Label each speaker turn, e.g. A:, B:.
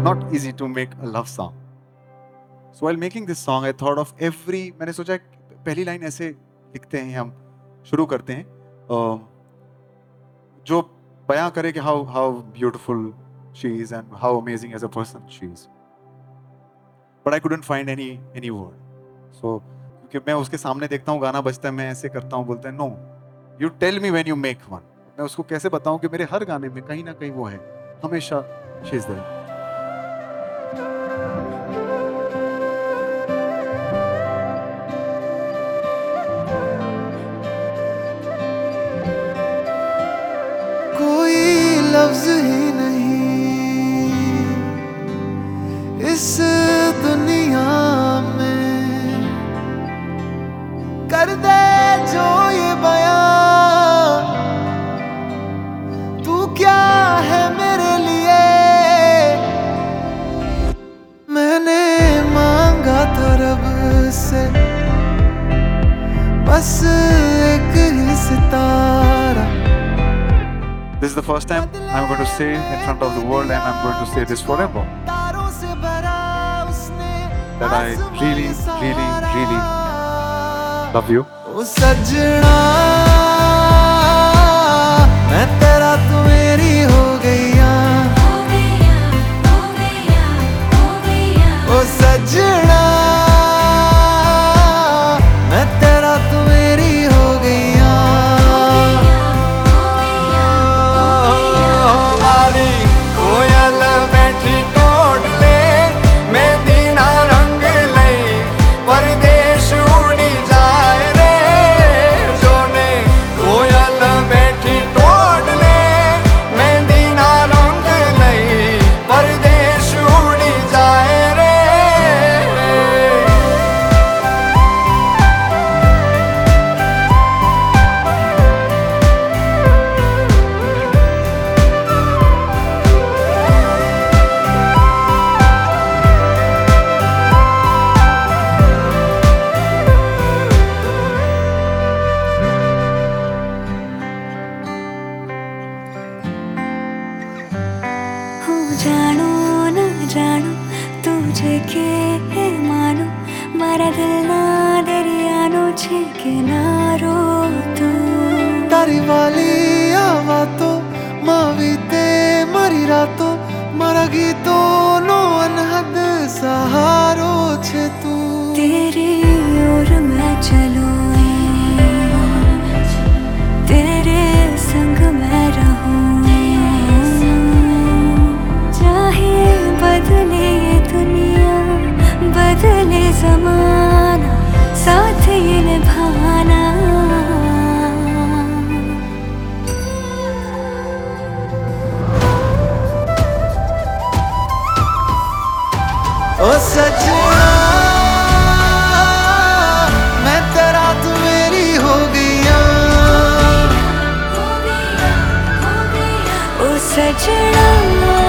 A: not easy to make a love song. So while making this song, I thought of every. मैंने सोचा पहली line ऐसे लिखते हैं, हम शुरू करते हैं जो बयां करे कि how beautiful she is and how amazing as a person she is. But I couldn't find any word. So क्योंकि मैं उसके सामने देखता हूँ गाना बजता है, मैं ऐसे करता हूँ, बोलते हैं no, you tell me when you make one. मैं उसको कैसे बताऊं कि मेरे हर गाने में कहीं ना कहीं वो है, हमेशा she is there.
B: कोई लफ्ज ही नहीं इस दुनिया में कर दे जो ये बयां, तू क्या है मेरे लिए। मैंने मांगा था रब से बस एक ही सितारा।
A: This is the first time I'm going to say in front of the world, and I'm going to say this forever, that I really, really, really love you.
B: ओ सजना मैं तेरा तू मेरी हो गईया, ओ सजना मैं तेरा तू मेरी हो गईया। हमारी कोयल बैठी टोट ले मैं दीना रंग ले परदेश उड़ी जाए रे जोने। कोयल बैठी टोट ले मैं दीना रंग ले परदेश उड़ी जाए रे।
C: જાણું ન જાણું તુજે કે માનું મારા દિલના દરિયાનો છે કિનારો તું।
B: તારી વાલી આવા તો માવી તે મારી રાતો મારા ગીતોનો અનહદ સહારો છે તું।
C: तेरी ओर मैं चलूं, तेरे संग मैं रहूं, चाहे बदले ये दुनिया बदले ज़माना साथ ये निभाना।
B: ओ सजना मैं तेरा तू मेरी हो गईया,
C: ओ सजना